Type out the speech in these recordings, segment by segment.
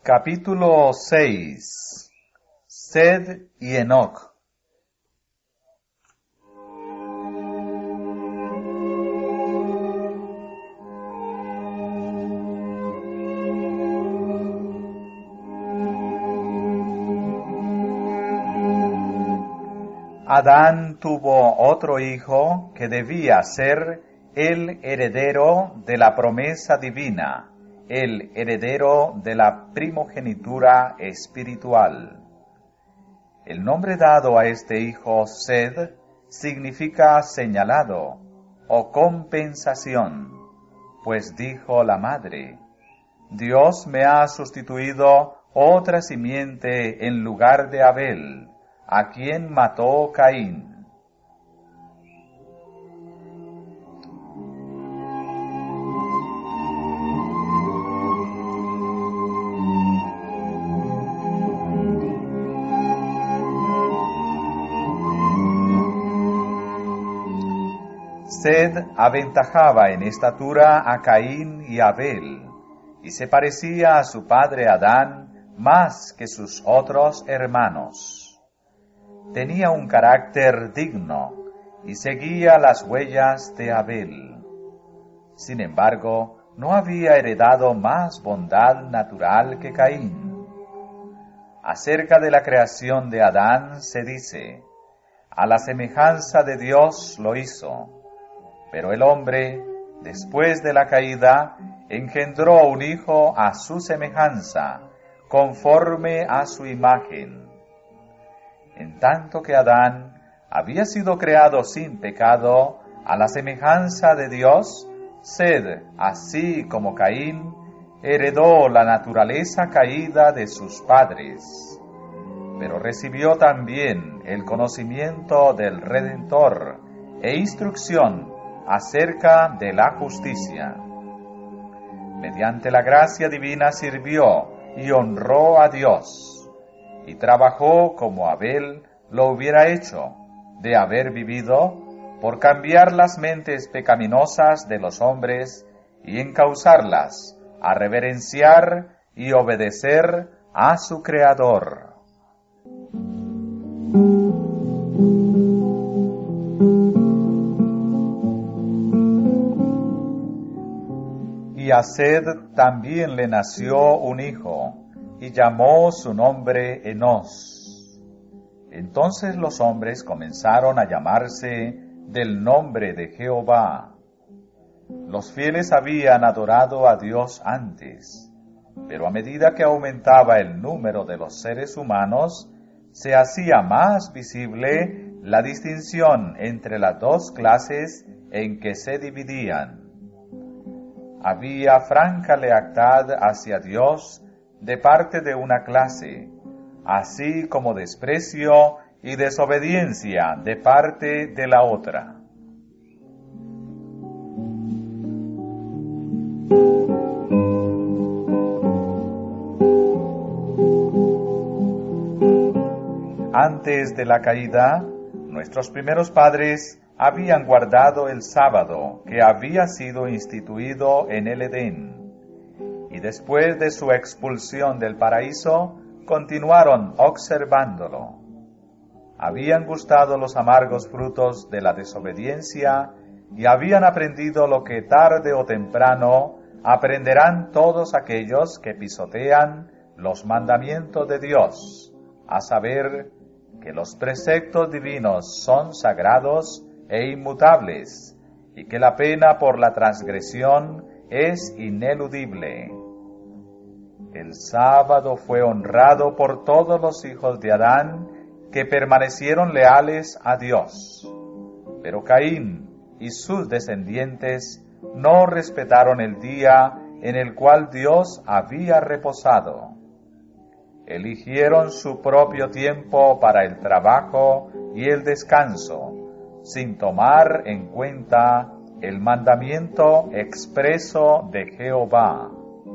Capítulo 6. Sed y Enoc. Adán tuvo otro hijo que debía ser el heredero de la promesa divina, el heredero de la primogenitura espiritual. El nombre dado a este hijo, Sed, significa señalado o compensación, pues dijo la madre: Dios me ha sustituido otra simiente en lugar de Abel, a quien mató Caín. Sed aventajaba en estatura a Caín y Abel, y se parecía a su padre Adán más que sus otros hermanos. Tenía un carácter digno y seguía las huellas de Abel. Sin embargo, no había heredado más bondad natural que Caín. Acerca de la creación de Adán se dice: a la semejanza de Dios lo hizo. Pero el hombre, después de la caída, engendró un hijo a su semejanza, conforme a su imagen. En tanto que Adán había sido creado sin pecado, a la semejanza de Dios, Sed, así como Caín, heredó la naturaleza caída de sus padres, pero recibió también el conocimiento del Redentor e instrucción acerca de la justicia. Mediante la gracia divina sirvió y honró a Dios, y trabajó como Abel lo hubiera hecho, de haber vivido, por cambiar las mentes pecaminosas de los hombres y encauzarlas a reverenciar y obedecer a su Creador. Y a Sed también le nació un hijo, y llamó su nombre Enos. Entonces los hombres comenzaron a llamarse del nombre de Jehová. Los fieles habían adorado a Dios antes, pero a medida que aumentaba el número de los seres humanos, se hacía más visible la distinción entre las dos clases en que se dividían. Había franca lealtad hacia Dios de parte de una clase, así como desprecio y desobediencia de parte de la otra. Antes de la caída, nuestros primeros padres habían guardado el sábado que había sido instituido en el Edén, y después de su expulsión del paraíso, continuaron observándolo. Habían gustado los amargos frutos de la desobediencia y habían aprendido lo que tarde o temprano aprenderán todos aquellos que pisotean los mandamientos de Dios, a saber, que los preceptos divinos son sagrados e inmutables, y que la pena por la transgresión es ineludible. El sábado fue honrado por todos los hijos de Adán que permanecieron leales a Dios, pero Caín y sus descendientes no respetaron el día en el cual Dios había reposado. Eligieron su propio tiempo para el trabajo y el descanso, sin tomar en cuenta el mandamiento expreso de Jehová.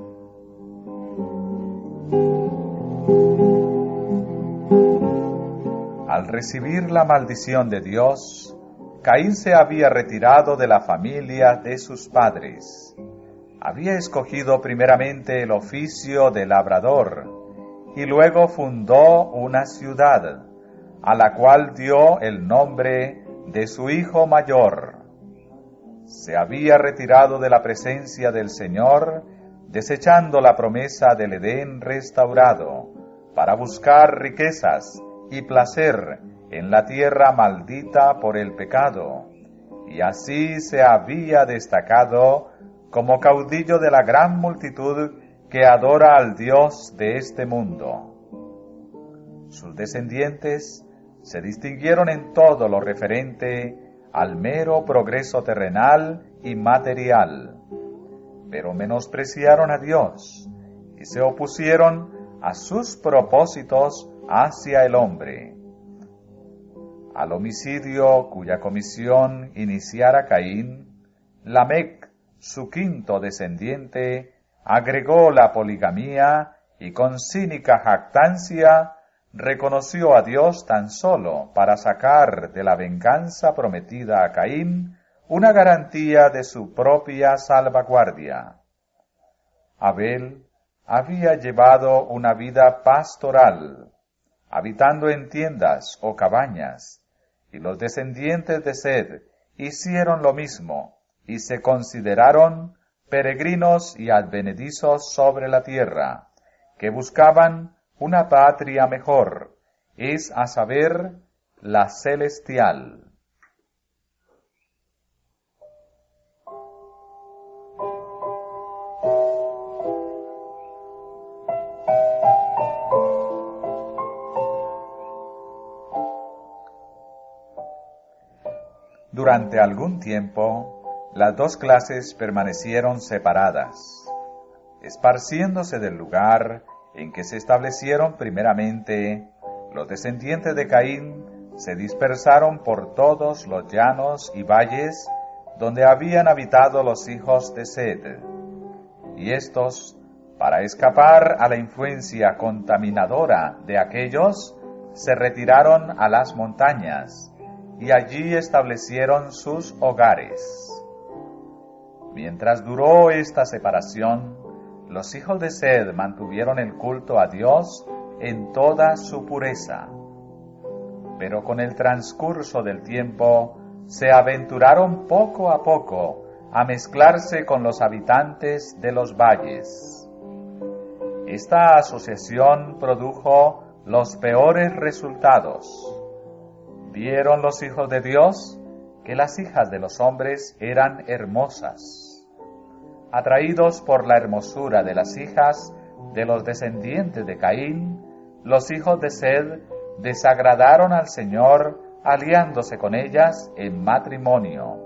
Al recibir la maldición de Dios, Caín se había retirado de la familia de sus padres. Había escogido primeramente el oficio de labrador y luego fundó una ciudad, a la cual dio el nombre de su hijo mayor. Se había retirado de la presencia del Señor, desechando la promesa del Edén restaurado, para buscar riquezas y placer en la tierra maldita por el pecado, y así se había destacado como caudillo de la gran multitud que adora al Dios de este mundo. Sus descendientes se distinguieron en todo lo referente al mero progreso terrenal y material, pero menospreciaron a Dios y se opusieron a sus propósitos hacia el hombre. Al homicidio cuya comisión iniciara Caín, Lamec, su quinto descendiente, agregó la poligamía y con cínica jactancia reconoció a Dios tan solo para sacar de la venganza prometida a Caín una garantía de su propia salvaguardia. Abel había llevado una vida pastoral, habitando en tiendas o cabañas, y los descendientes de Sed hicieron lo mismo, y se consideraron peregrinos y advenedizos sobre la tierra, que buscaban una patria mejor, es a saber, la celestial. Durante algún tiempo, las dos clases permanecieron separadas, esparciéndose del lugar en que se establecieron primeramente. Los descendientes de Caín se dispersaron por todos los llanos y valles donde habían habitado los hijos de Sed, y estos, para escapar a la influencia contaminadora de aquellos, se retiraron a las montañas, y allí establecieron sus hogares. Mientras duró esta separación, los hijos de Sed mantuvieron el culto a Dios en toda su pureza. Pero con el transcurso del tiempo, se aventuraron poco a poco a mezclarse con los habitantes de los valles. Esta asociación produjo los peores resultados. Vieron los hijos de Dios que las hijas de los hombres eran hermosas. Atraídos por la hermosura de las hijas de los descendientes de Caín, los hijos de Sed desagradaron al Señor aliándose con ellas en matrimonio.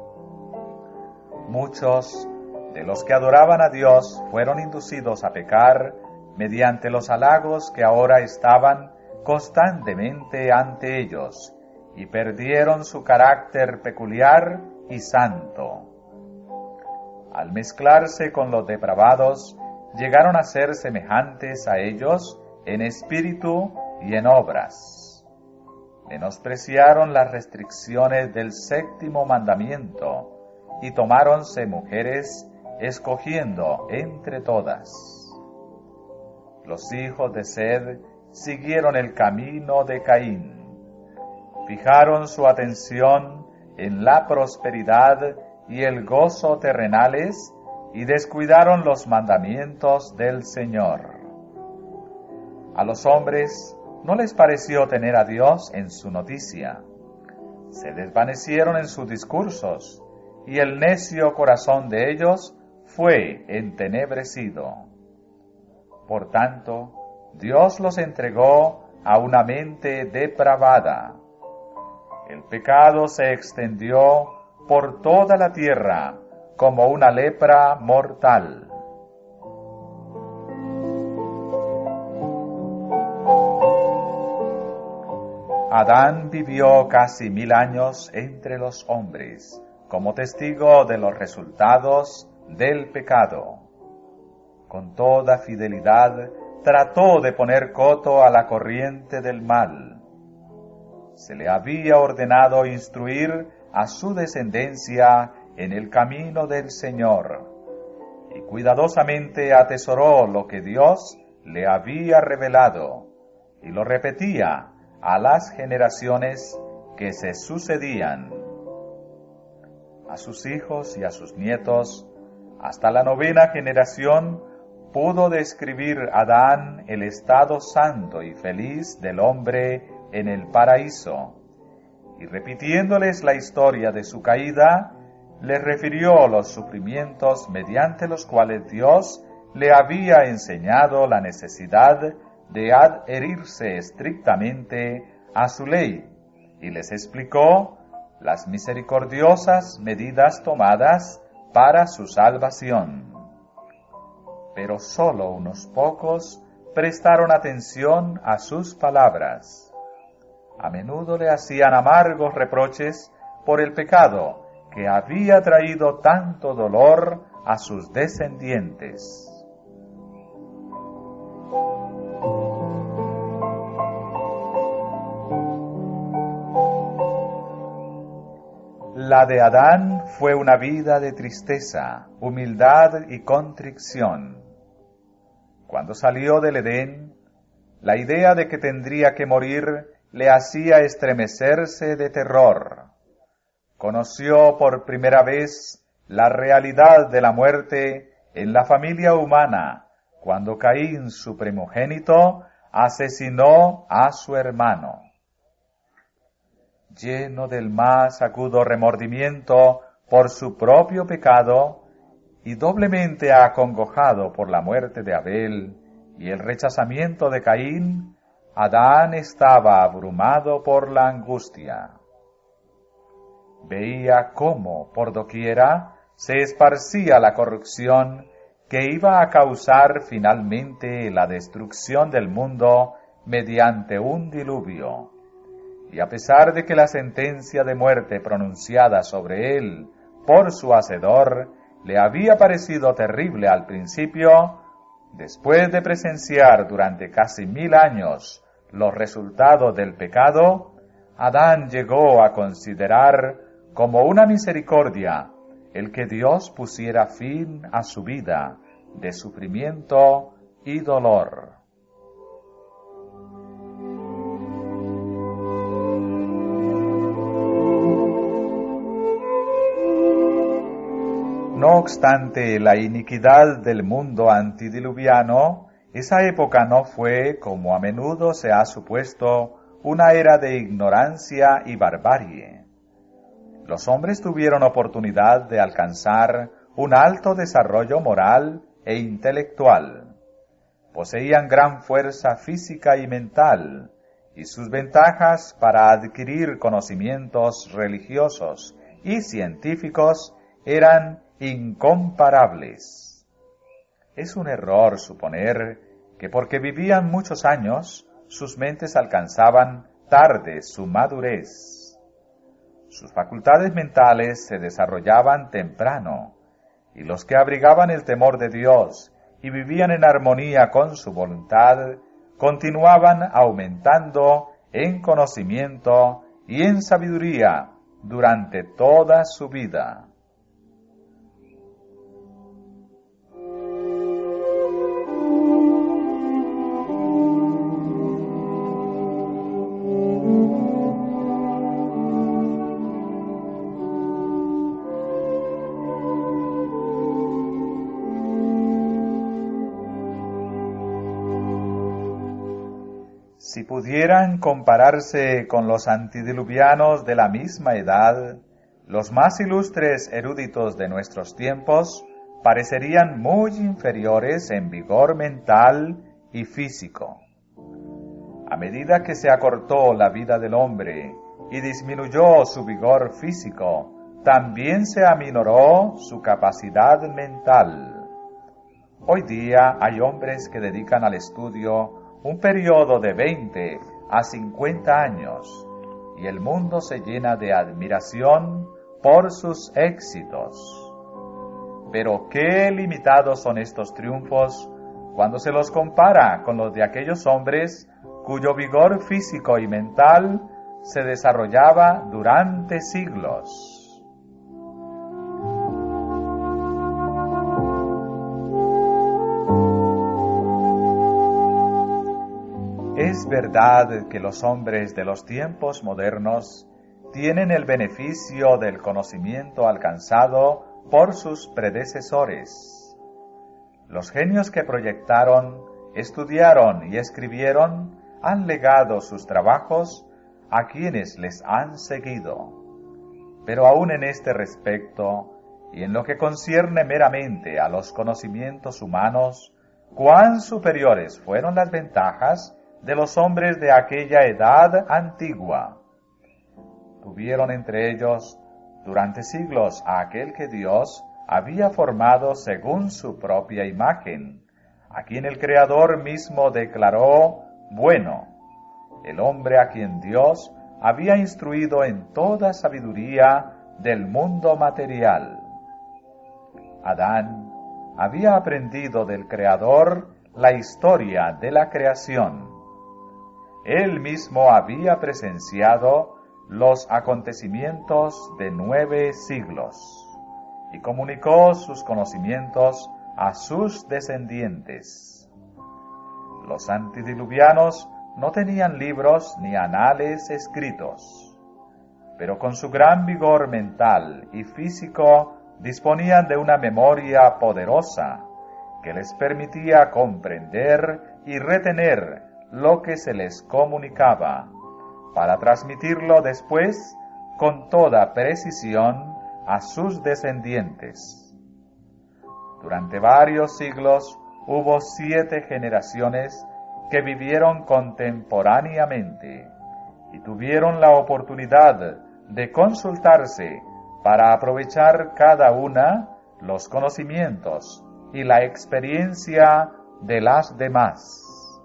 Muchos de los que adoraban a Dios fueron inducidos a pecar mediante los halagos que ahora estaban constantemente ante ellos, y perdieron su carácter peculiar y santo. Al mezclarse con los depravados, llegaron a ser semejantes a ellos en espíritu y en obras. Menospreciaron las restricciones del séptimo mandamiento, y tomáronse mujeres, escogiendo entre todas. Los hijos de Sed siguieron el camino de Caín. Fijaron su atención en la prosperidad y el gozo terrenales y descuidaron los mandamientos del Señor. A los hombres no les pareció tener a Dios en su noticia. Se desvanecieron en sus discursos y el necio corazón de ellos fue entenebrecido. Por tanto, Dios los entregó a una mente depravada. El pecado se extendió por toda la tierra como una lepra mortal. Adán vivió casi 1000 años entre los hombres, como testigo de los resultados del pecado. Con toda fidelidad trató de poner coto a la corriente del mal. Se le había ordenado instruir a su descendencia en el camino del Señor, y cuidadosamente atesoró lo que Dios le había revelado, y lo repetía a las generaciones que se sucedían. A sus hijos y a sus nietos, hasta la 9ª generación, pudo describir Adán el estado santo y feliz del hombre en el paraíso, y repitiéndoles la historia de su caída, les refirió los sufrimientos mediante los cuales Dios le había enseñado la necesidad de adherirse estrictamente a su ley, y les explicó las misericordiosas medidas tomadas para su salvación. Pero solo unos pocos prestaron atención a sus palabras. A menudo le hacían amargos reproches por el pecado que había traído tanto dolor a sus descendientes. La de Adán fue una vida de tristeza, humildad y contrición. Cuando salió del Edén, la idea de que tendría que morir le hacía estremecerse de terror. Conoció por primera vez la realidad de la muerte en la familia humana, cuando Caín, su primogénito, asesinó a su hermano. Lleno del más agudo remordimiento por su propio pecado y doblemente acongojado por la muerte de Abel y el rechazamiento de Caín, Adán estaba abrumado por la angustia. Veía cómo, por doquiera, se esparcía la corrupción que iba a causar finalmente la destrucción del mundo mediante un diluvio. Y a pesar de que la sentencia de muerte pronunciada sobre él por su hacedor le había parecido terrible al principio, después de presenciar durante casi 1000 años los resultados del pecado, Adán llegó a considerar como una misericordia el que Dios pusiera fin a su vida de sufrimiento y dolor. No obstante la iniquidad del mundo antidiluviano, esa época no fue, como a menudo se ha supuesto, una era de ignorancia y barbarie. Los hombres tuvieron oportunidad de alcanzar un alto desarrollo moral e intelectual. Poseían gran fuerza física y mental, y sus ventajas para adquirir conocimientos religiosos y científicos eran incomparables. Es un error suponer que porque vivían muchos años, sus mentes alcanzaban tarde su madurez. Sus facultades mentales se desarrollaban temprano, y los que abrigaban el temor de Dios y vivían en armonía con su voluntad, continuaban aumentando en conocimiento y en sabiduría durante toda su vida. Si pudieran compararse con los antediluvianos de la misma edad, los más ilustres eruditos de nuestros tiempos parecerían muy inferiores en vigor mental y físico. A medida que se acortó la vida del hombre y disminuyó su vigor físico, también se aminoró su capacidad mental. Hoy día hay hombres que dedican al estudio un periodo de 20 a 50 años, y el mundo se llena de admiración por sus éxitos. Pero qué limitados son estos triunfos cuando se los compara con los de aquellos hombres cuyo vigor físico y mental se desarrollaba durante siglos. Es verdad que los hombres de los tiempos modernos tienen el beneficio del conocimiento alcanzado por sus predecesores. Los genios que proyectaron, estudiaron y escribieron han legado sus trabajos a quienes les han seguido. Pero aún en este respecto, y en lo que concierne meramente a los conocimientos humanos, cuán superiores fueron las ventajas de los hombres de aquella edad antigua. Tuvieron entre ellos durante siglos a aquel que Dios había formado según su propia imagen, a quien el Creador mismo declaró bueno, el hombre a quien Dios había instruido en toda sabiduría del mundo material. Adán había aprendido del Creador la historia de la creación. Él mismo había presenciado los acontecimientos de 9 siglos y comunicó sus conocimientos a sus descendientes. Los antediluvianos no tenían libros ni anales escritos, pero con su gran vigor mental y físico disponían de una memoria poderosa que les permitía comprender y retener lo que se les comunicaba, para transmitirlo después con toda precisión a sus descendientes. Durante varios siglos hubo 7 generaciones que vivieron contemporáneamente y tuvieron la oportunidad de consultarse para aprovechar cada una los conocimientos y la experiencia de las demás.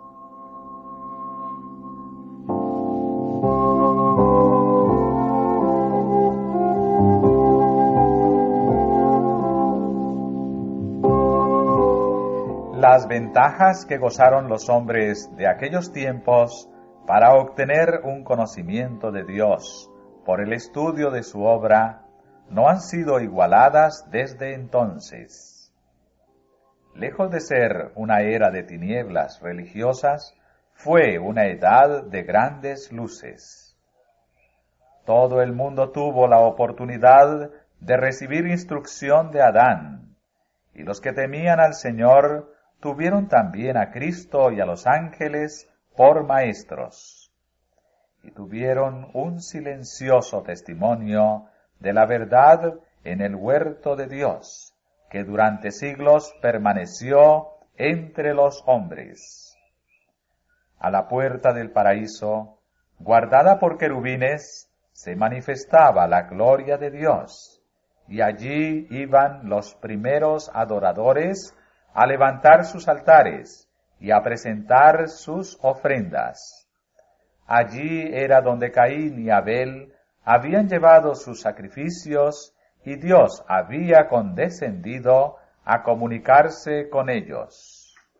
Las ventajas que gozaron los hombres de aquellos tiempos para obtener un conocimiento de Dios por el estudio de su obra no han sido igualadas desde entonces. Lejos de ser una era de tinieblas religiosas, fue una edad de grandes luces. Todo el mundo tuvo la oportunidad de recibir instrucción de Adán, y los que temían al Señor tuvieron también a Cristo y a los ángeles por maestros, y tuvieron un silencioso testimonio de la verdad en el huerto de Dios, que durante siglos permaneció entre los hombres. A la puerta del paraíso, guardada por querubines, se manifestaba la gloria de Dios, y allí iban los primeros adoradores a levantar sus altares y a presentar sus ofrendas. Allí era donde Caín y Abel habían llevado sus sacrificios y Dios había condescendido a comunicarse con ellos.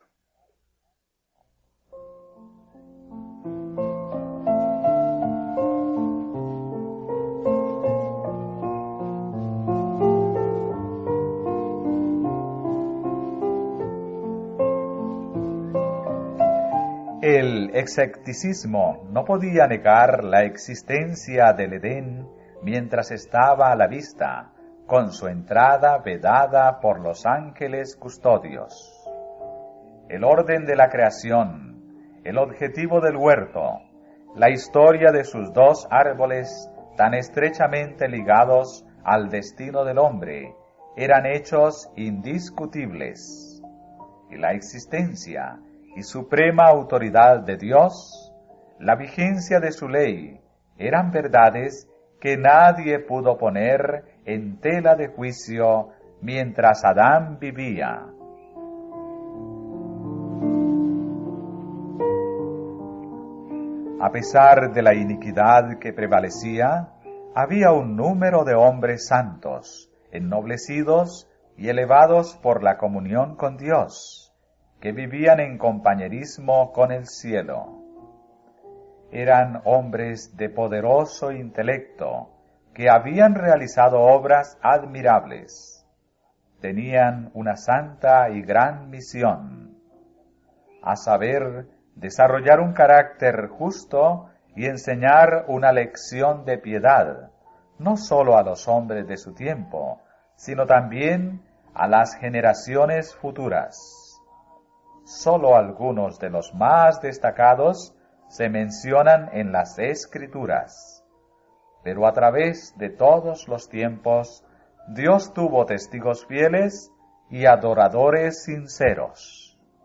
El escepticismo no podía negar la existencia del Edén mientras estaba a la vista, con su entrada vedada por los ángeles custodios. El orden de la creación, el objetivo del huerto, la historia de sus 2 árboles tan estrechamente ligados al destino del hombre, eran hechos indiscutibles. Y la existencia y suprema autoridad de Dios, la vigencia de su ley, eran verdades que nadie pudo poner en tela de juicio mientras Adán vivía. A pesar de la iniquidad que prevalecía, había un número de hombres santos, ennoblecidos y elevados por la comunión con Dios, que vivían en compañerismo con el cielo. Eran hombres de poderoso intelecto, que habían realizado obras admirables. Tenían una santa y gran misión, a saber, desarrollar un carácter justo y enseñar una lección de piedad, no solo a los hombres de su tiempo, sino también a las generaciones futuras. Solo algunos de los más destacados se mencionan en las Escrituras, pero a través de todos los tiempos, Dios tuvo testigos fieles y adoradores sinceros.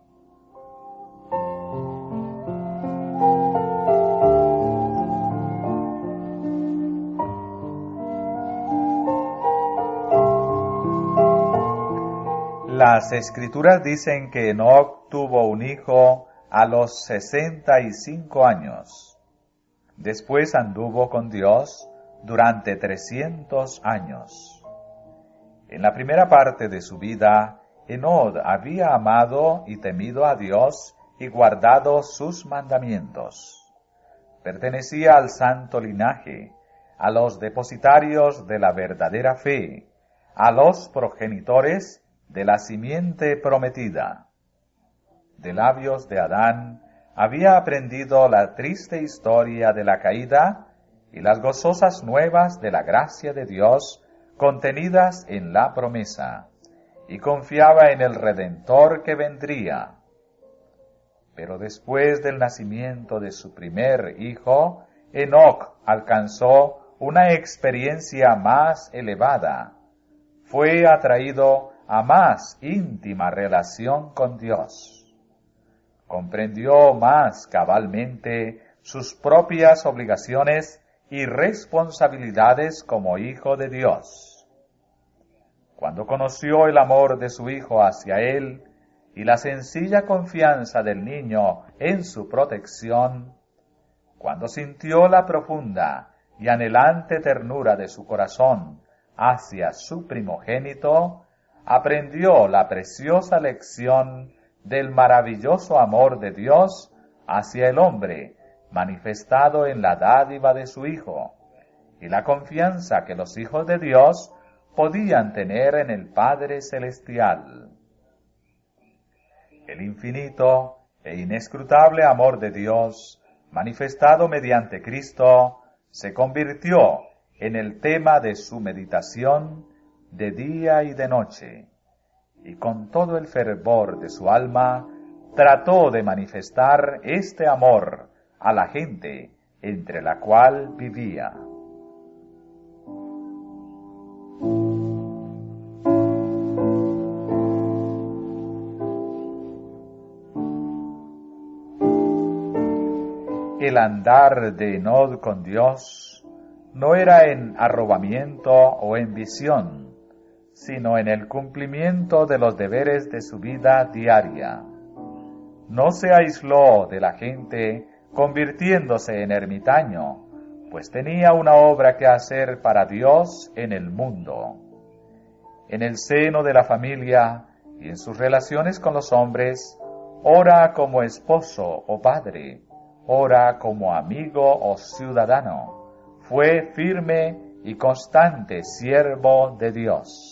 Las Escrituras dicen que Enoc tuvo un hijo a los 65 años. Después anduvo con Dios durante 300 años. En la primera parte de su vida, Enoc había amado y temido a Dios y guardado sus mandamientos. Pertenecía al santo linaje, a los depositarios de la verdadera fe, a los progenitores de la simiente prometida. De labios de Adán había aprendido la triste historia de la caída y las gozosas nuevas de la gracia de Dios contenidas en la promesa, y confiaba en el Redentor que vendría. Pero después del nacimiento de su primer hijo, Enoc alcanzó una experiencia más elevada. Fue atraído a más íntima relación con Dios. Comprendió más cabalmente sus propias obligaciones y responsabilidades como hijo de Dios. Cuando conoció el amor de su hijo hacia él y la sencilla confianza del niño en su protección, cuando sintió la profunda y anhelante ternura de su corazón hacia su primogénito, aprendió la preciosa lección del maravilloso amor de Dios hacia el hombre, manifestado en la dádiva de su Hijo, y la confianza que los hijos de Dios podían tener en el Padre Celestial. El infinito e inescrutable amor de Dios, manifestado mediante Cristo, se convirtió en el tema de su meditación de día y de noche, y con todo el fervor de su alma trató de manifestar este amor a la gente entre la cual vivía. El andar de Enoc con Dios no era en arrobamiento o en visión, sino en el cumplimiento de los deberes de su vida diaria. No se aisló de la gente convirtiéndose en ermitaño, pues tenía una obra que hacer para Dios en el mundo. En el seno de la familia y en sus relaciones con los hombres, ora como esposo o padre, ora como amigo o ciudadano. Fue firme y constante siervo de Dios.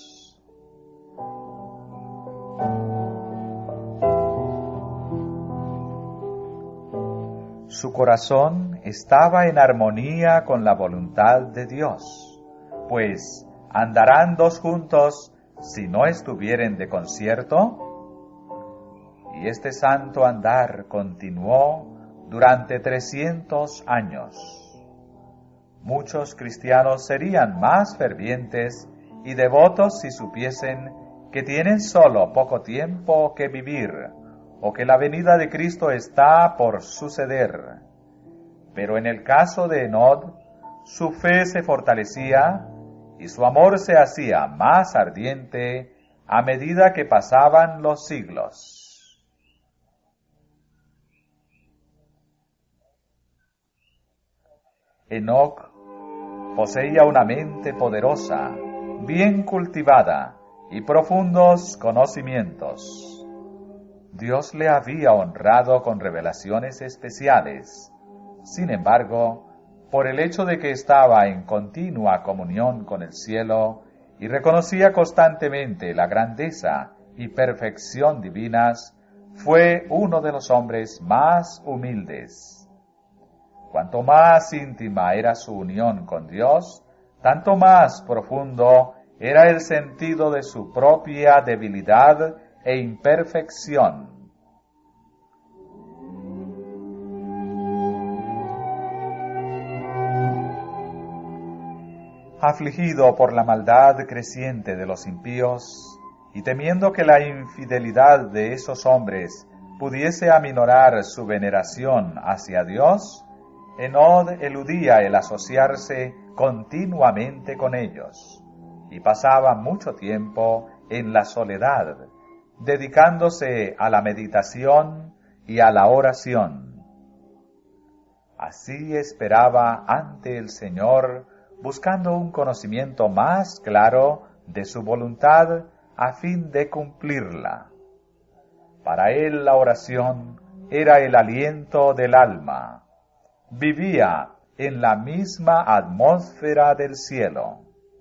Su corazón estaba en armonía con la voluntad de Dios, pues ¿andarán dos juntos si no estuvieren de concierto? Y este santo andar continuó durante 300 años. Muchos cristianos serían más fervientes y devotos si supiesen que tienen solo poco tiempo que vivir, o que la venida de Cristo está por suceder. Pero en el caso de Enoc, su fe se fortalecía y su amor se hacía más ardiente a medida que pasaban los siglos. Enoc poseía una mente poderosa, bien cultivada y profundos conocimientos. Dios le había honrado con revelaciones especiales. Sin embargo, por el hecho de que estaba en continua comunión con el cielo y reconocía constantemente la grandeza y perfección divinas, fue uno de los hombres más humildes. Cuanto más íntima era su unión con Dios, tanto más profundo era el sentido de su propia debilidad e imperfección. Afligido por la maldad creciente de los impíos, y temiendo que la infidelidad de esos hombres pudiese aminorar su veneración hacia Dios, Enod eludía el asociarse continuamente con ellos, y pasaba mucho tiempo en la soledad, dedicándose a la meditación y a la oración. Así esperaba ante el Señor, buscando un conocimiento más claro de su voluntad a fin de cumplirla. Para él la oración era el aliento del alma. Vivía en la misma atmósfera del cielo.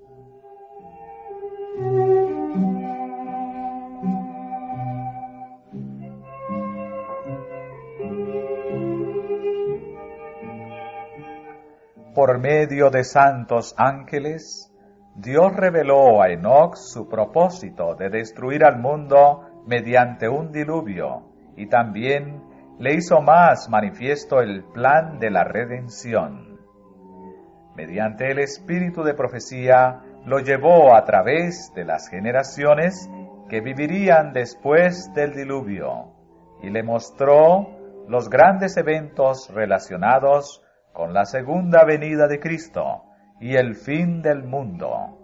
Por medio de santos ángeles, Dios reveló a Enoc su propósito de destruir al mundo mediante un diluvio, y también le hizo más manifiesto el plan de la redención. Mediante el espíritu de profecía, lo llevó a través de las generaciones que vivirían después del diluvio, y le mostró los grandes eventos relacionados con la segunda venida de Cristo y el fin del mundo.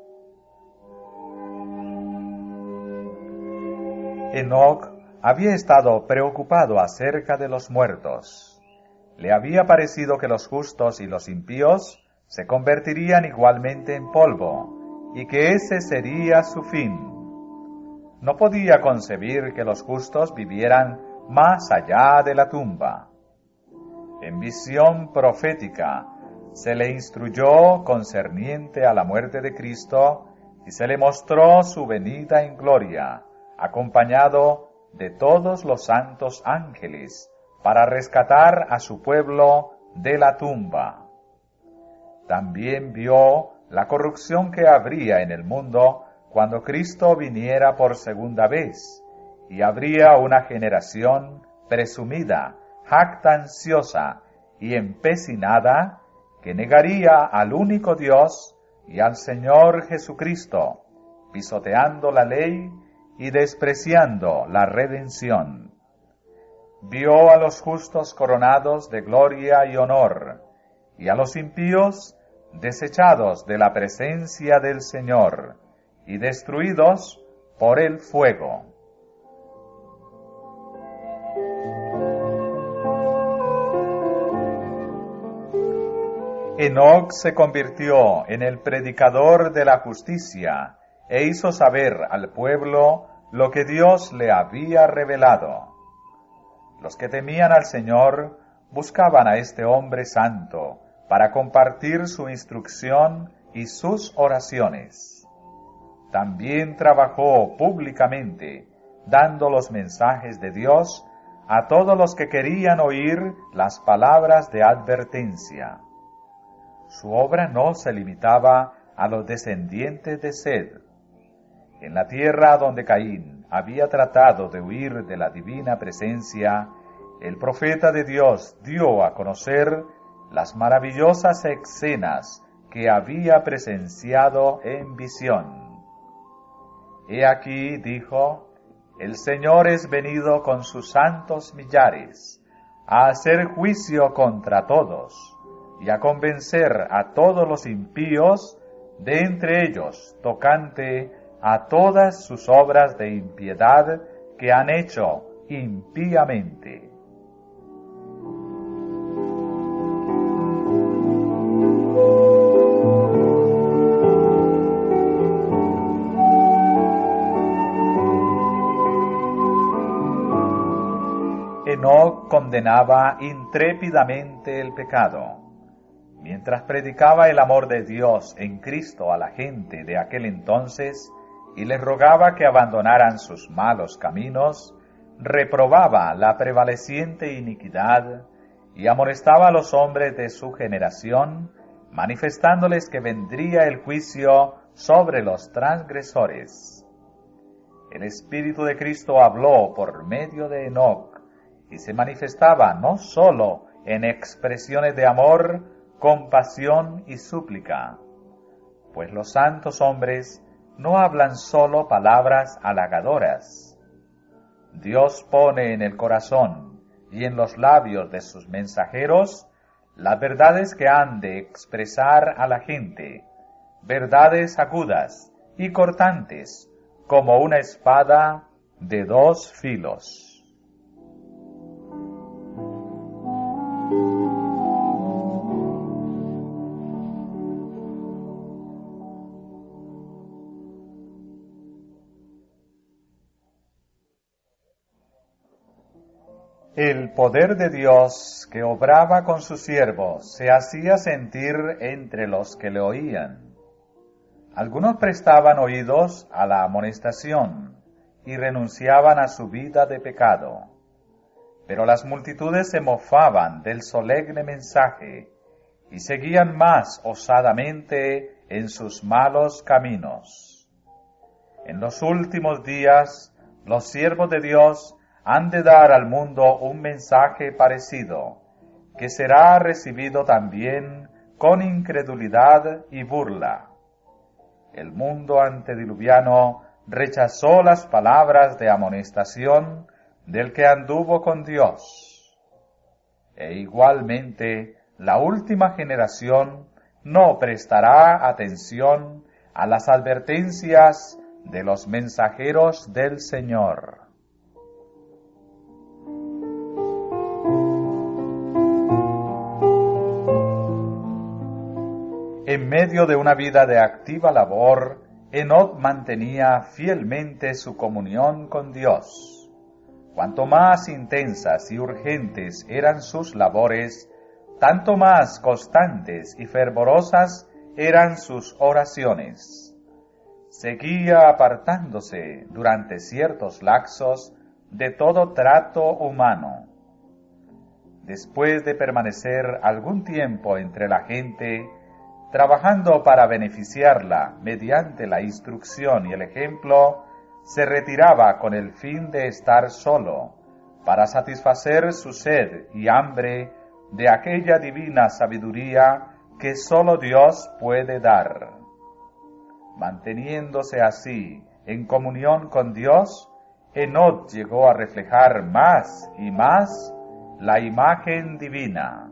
Enoc había estado preocupado acerca de los muertos. Le había parecido que los justos y los impíos se convertirían igualmente en polvo, y que ese sería su fin. No podía concebir que los justos vivieran más allá de la tumba. En visión profética se le instruyó concerniente a la muerte de Cristo y se le mostró su venida en gloria, acompañado de todos los santos ángeles, para rescatar a su pueblo de la tumba. También vio la corrupción que habría en el mundo cuando Cristo viniera por segunda vez, y habría una generación presumida, jactanciosa y empecinada, que negaría al único Dios y al Señor Jesucristo, pisoteando la ley y despreciando la redención. Vio a los justos coronados de gloria y honor, y a los impíos desechados de la presencia del Señor, y destruidos por el fuego. Enoc se convirtió en el predicador de la justicia e hizo saber al pueblo lo que Dios le había revelado. Los que temían al Señor buscaban a este hombre santo para compartir su instrucción y sus oraciones. También trabajó públicamente, dando los mensajes de Dios a todos los que querían oír las palabras de advertencia. Su obra no se limitaba a los descendientes de Sed. En la tierra donde Caín había tratado de huir de la divina presencia, el profeta de Dios dio a conocer las maravillosas escenas que había presenciado en visión. He aquí, dijo, el Señor es venido con sus santos millares, a hacer juicio contra todos, y a convencer a todos los impíos de entre ellos, tocante a todas sus obras de impiedad que han hecho impíamente. Enoc condenaba intrépidamente el pecado. Mientras predicaba el amor de Dios en Cristo a la gente de aquel entonces y les rogaba que abandonaran sus malos caminos, reprobaba la prevaleciente iniquidad y amonestaba a los hombres de su generación, manifestándoles que vendría el juicio sobre los transgresores. El Espíritu de Cristo habló por medio de Enoc y se manifestaba no sólo en expresiones de amor, compasión y súplica, pues los santos hombres no hablan sólo palabras halagadoras. Dios pone en el corazón y en los labios de sus mensajeros las verdades que han de expresar a la gente, verdades agudas y cortantes, como una espada de dos filos. El poder de Dios que obraba con sus siervos se hacía sentir entre los que le oían. Algunos prestaban oídos a la amonestación y renunciaban a su vida de pecado. Pero las multitudes se mofaban del solemne mensaje y seguían más osadamente en sus malos caminos. En los últimos días, los siervos de Dios han de dar al mundo un mensaje parecido, que será recibido también con incredulidad y burla. El mundo antediluviano rechazó las palabras de amonestación del que anduvo con Dios. E igualmente, la última generación no prestará atención a las advertencias de los mensajeros del Señor. En medio de una vida de activa labor, Enoc mantenía fielmente su comunión con Dios. Cuanto más intensas y urgentes eran sus labores, tanto más constantes y fervorosas eran sus oraciones. Seguía apartándose durante ciertos lapsos de todo trato humano. Después de permanecer algún tiempo entre la gente, trabajando para beneficiarla mediante la instrucción y el ejemplo, se retiraba con el fin de estar solo, para satisfacer su sed y hambre de aquella divina sabiduría que sólo Dios puede dar. Manteniéndose así en comunión con Dios, Enoc llegó a reflejar más y más la imagen divina.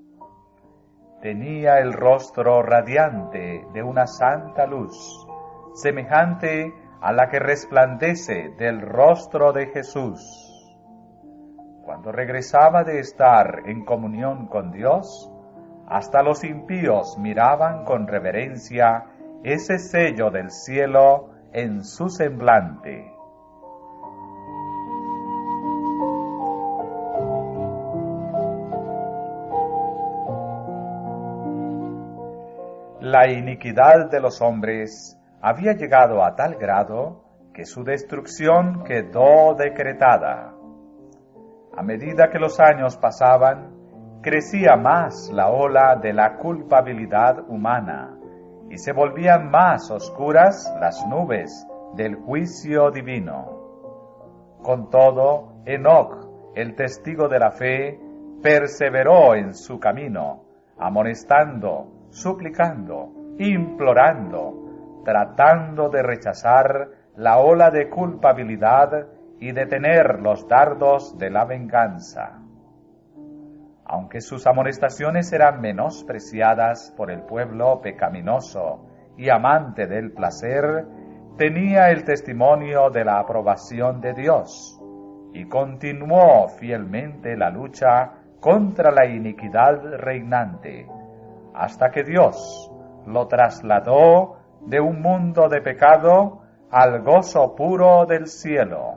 Tenía el rostro radiante de una santa luz, semejante a la que resplandece del rostro de Jesús. Cuando regresaba de estar en comunión con Dios, hasta los impíos miraban con reverencia ese sello del cielo en su semblante. La iniquidad de los hombres había llegado a tal grado que su destrucción quedó decretada. A medida que los años pasaban, crecía más la ola de la culpabilidad humana y se volvían más oscuras las nubes del juicio divino. Con todo, Enoc, el testigo de la fe, perseveró en su camino, amonestando, suplicando, implorando, tratando de rechazar la ola de culpabilidad y detener los dardos de la venganza. Aunque sus amonestaciones eran menospreciadas por el pueblo pecaminoso y amante del placer, tenía el testimonio de la aprobación de Dios y continuó fielmente la lucha contra la iniquidad reinante, hasta que Dios lo trasladó de un mundo de pecado al gozo puro del cielo.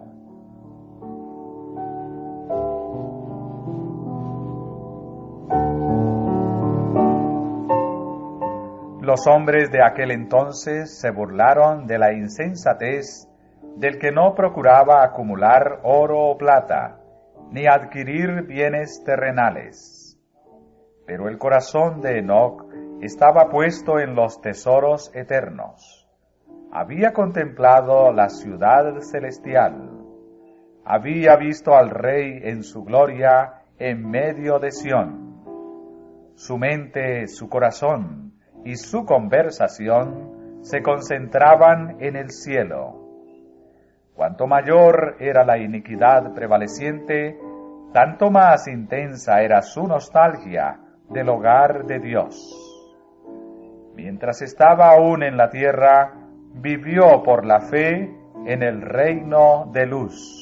Los hombres de aquel entonces se burlaron de la insensatez del que no procuraba acumular oro o plata, ni adquirir bienes terrenales. Pero el corazón de Enoc estaba puesto en los tesoros eternos. Había contemplado la ciudad celestial. Había visto al Rey en su gloria en medio de Sión. Su mente, su corazón y su conversación se concentraban en el cielo. Cuanto mayor era la iniquidad prevaleciente, tanto más intensa era su nostalgia del hogar de Dios. Mientras estaba aún en la tierra, vivió por la fe en el reino de luz.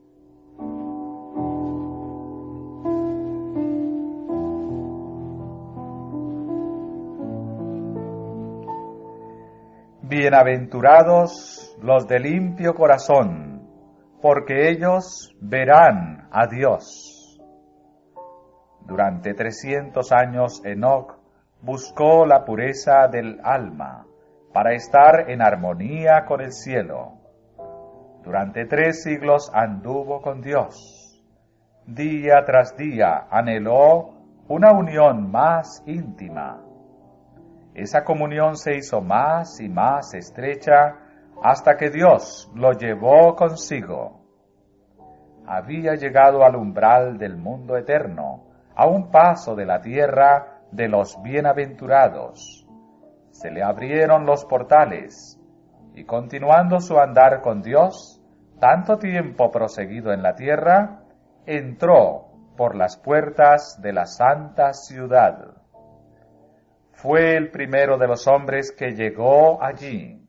Bienaventurados los de limpio corazón, porque ellos verán a Dios. Durante 300 años Enoc buscó la pureza del alma para estar en armonía con el cielo. Durante 3 siglos anduvo con Dios. Día tras día anheló una unión más íntima. Esa comunión se hizo más y más estrecha hasta que Dios lo llevó consigo. Había llegado al umbral del mundo eterno, a un paso de la tierra de los bienaventurados. Se le abrieron los portales, y continuando su andar con Dios, tanto tiempo proseguido en la tierra, entró por las puertas de la santa ciudad. Fue el primero de los hombres que llegó allí.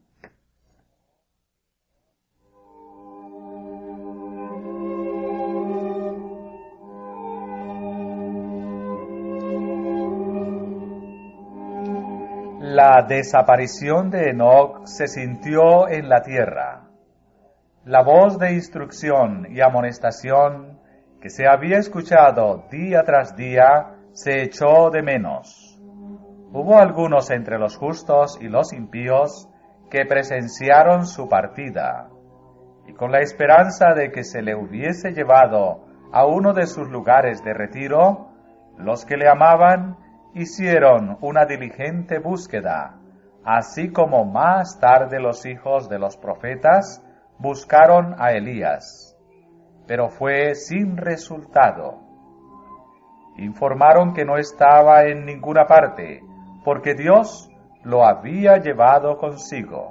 La desaparición de Enoc se sintió en la tierra. La voz de instrucción y amonestación que se había escuchado día tras día se echó de menos. Hubo algunos entre los justos y los impíos que presenciaron su partida, y con la esperanza de que se le hubiese llevado a uno de sus lugares de retiro, los que le amaban hicieron una diligente búsqueda, así como más tarde los hijos de los profetas buscaron a Elías, pero fue sin resultado. Informaron que no estaba en ninguna parte, porque Dios lo había llevado consigo.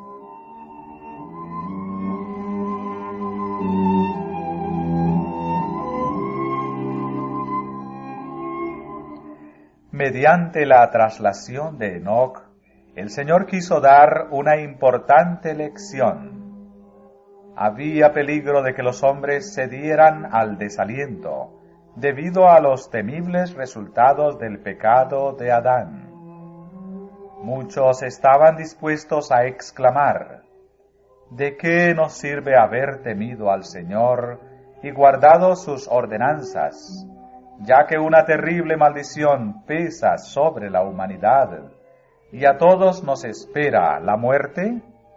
Mediante la traslación de Enoc, el Señor quiso dar una importante lección. Había peligro de que los hombres se dieran al desaliento, debido a los temibles resultados del pecado de Adán. Muchos estaban dispuestos a exclamar: ¿de qué nos sirve haber temido al Señor y guardado sus ordenanzas, ya que una terrible maldición pesa sobre la humanidad y a todos nos espera la muerte?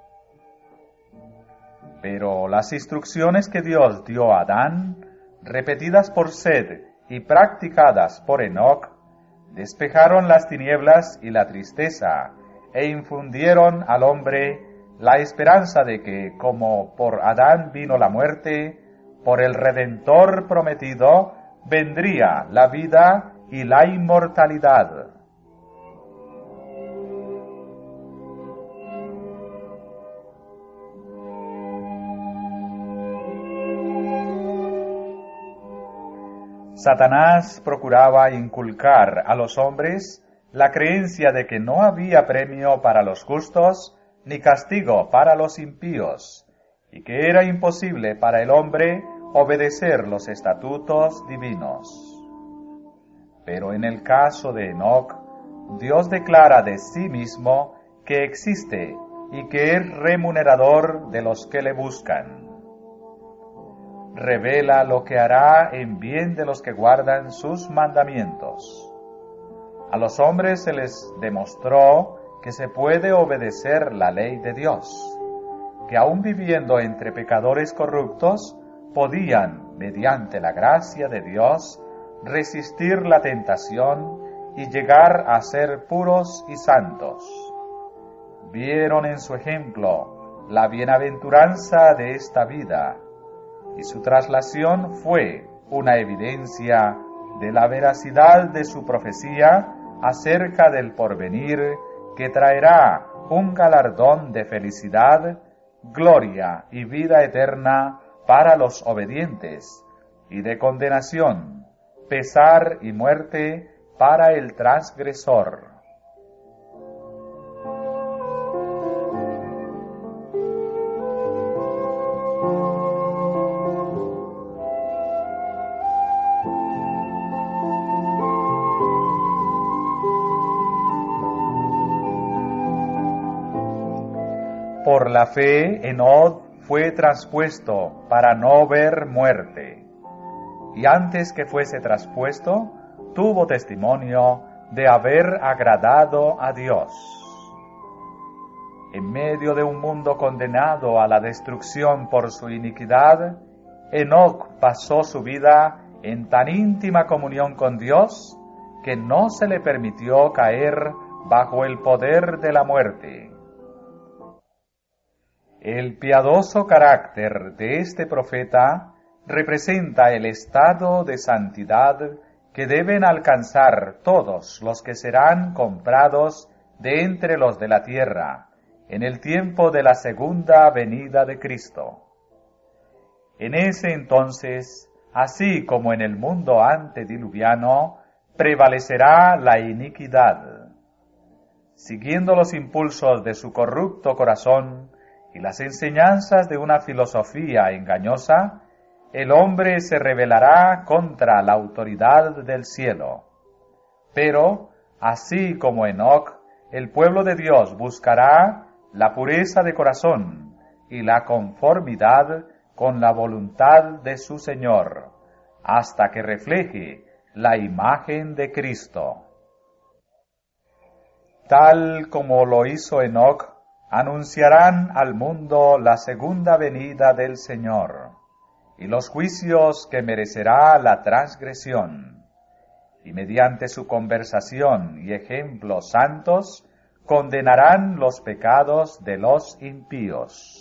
Pero las instrucciones que Dios dio a Adán, repetidas por Sed y practicadas por Enoc, despejaron las tinieblas y la tristeza, e infundieron al hombre la esperanza de que, como por Adán vino la muerte, por el Redentor prometido vendría la vida y la inmortalidad. Satanás procuraba inculcar a los hombres la creencia de que no había premio para los justos ni castigo para los impíos, y que era imposible para el hombre obedecer los estatutos divinos. Pero en el caso de Enoc, Dios declara de sí mismo que existe y que es remunerador de los que le buscan. Revela lo que hará en bien de los que guardan sus mandamientos. A los hombres se les demostró que se puede obedecer la ley de Dios. que aun viviendo entre pecadores corruptos, podían, mediante la gracia de Dios, resistir la tentación y llegar a ser puros y santos. Vieron en su ejemplo la bienaventuranza de esta vida, y su traslación fue una evidencia de la veracidad de su profecía acerca del porvenir que traerá un galardón de felicidad, gloria y vida eterna para los obedientes, y de condenación, pesar y muerte para el transgresor. Por la fe, Enoc fue traspuesto para no ver muerte, y antes que fuese traspuesto, tuvo testimonio de haber agradado a Dios. En medio de un mundo condenado a la destrucción por su iniquidad, Enoc pasó su vida en tan íntima comunión con Dios que no se le permitió caer bajo el poder de la muerte. El piadoso carácter de este profeta representa el estado de santidad que deben alcanzar todos los que serán comprados de entre los de la tierra en el tiempo de la segunda venida de Cristo. En ese entonces, así como en el mundo antediluviano, prevalecerá la iniquidad. Siguiendo los impulsos de su corrupto corazón y las enseñanzas de una filosofía engañosa, el hombre se rebelará contra la autoridad del cielo. Pero, así como Enoc, el pueblo de Dios buscará la pureza de corazón y la conformidad con la voluntad de su Señor, hasta que refleje la imagen de Cristo. Tal como lo hizo Enoc, anunciarán al mundo la segunda venida del Señor y los juicios que merecerá la transgresión, y mediante su conversación y ejemplos santos condenarán los pecados de los impíos.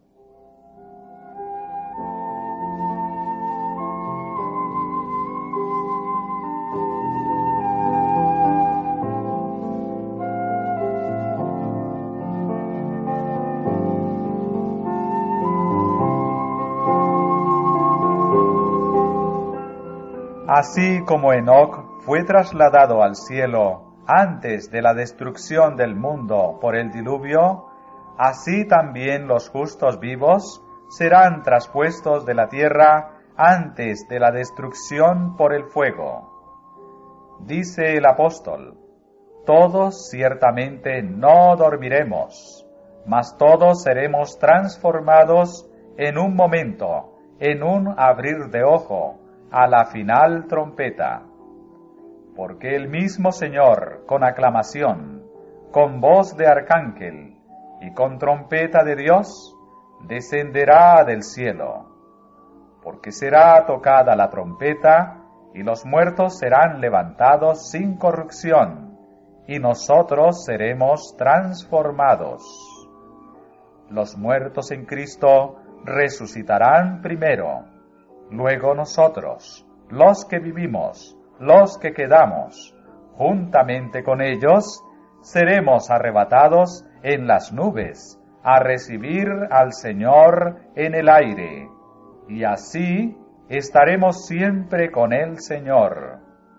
Así como Enoc fue trasladado al cielo antes de la destrucción del mundo por el diluvio, así también los justos vivos serán traspuestos de la tierra antes de la destrucción por el fuego. Dice el apóstol: todos ciertamente no dormiremos, mas todos seremos transformados en un momento, en un abrir de ojo, a la final trompeta. Porque el mismo Señor, con aclamación, con voz de arcángel y con trompeta de Dios, descenderá del cielo. Porque será tocada la trompeta, y los muertos serán levantados sin corrupción, y nosotros seremos transformados. Los muertos en Cristo resucitarán primero. Luego nosotros, los que vivimos, los que quedamos, juntamente con ellos, seremos arrebatados en las nubes, a recibir al Señor en el aire, y así estaremos siempre con el Señor.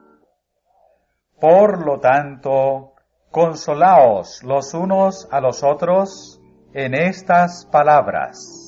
Por lo tanto, consolaos los unos a los otros en estas palabras.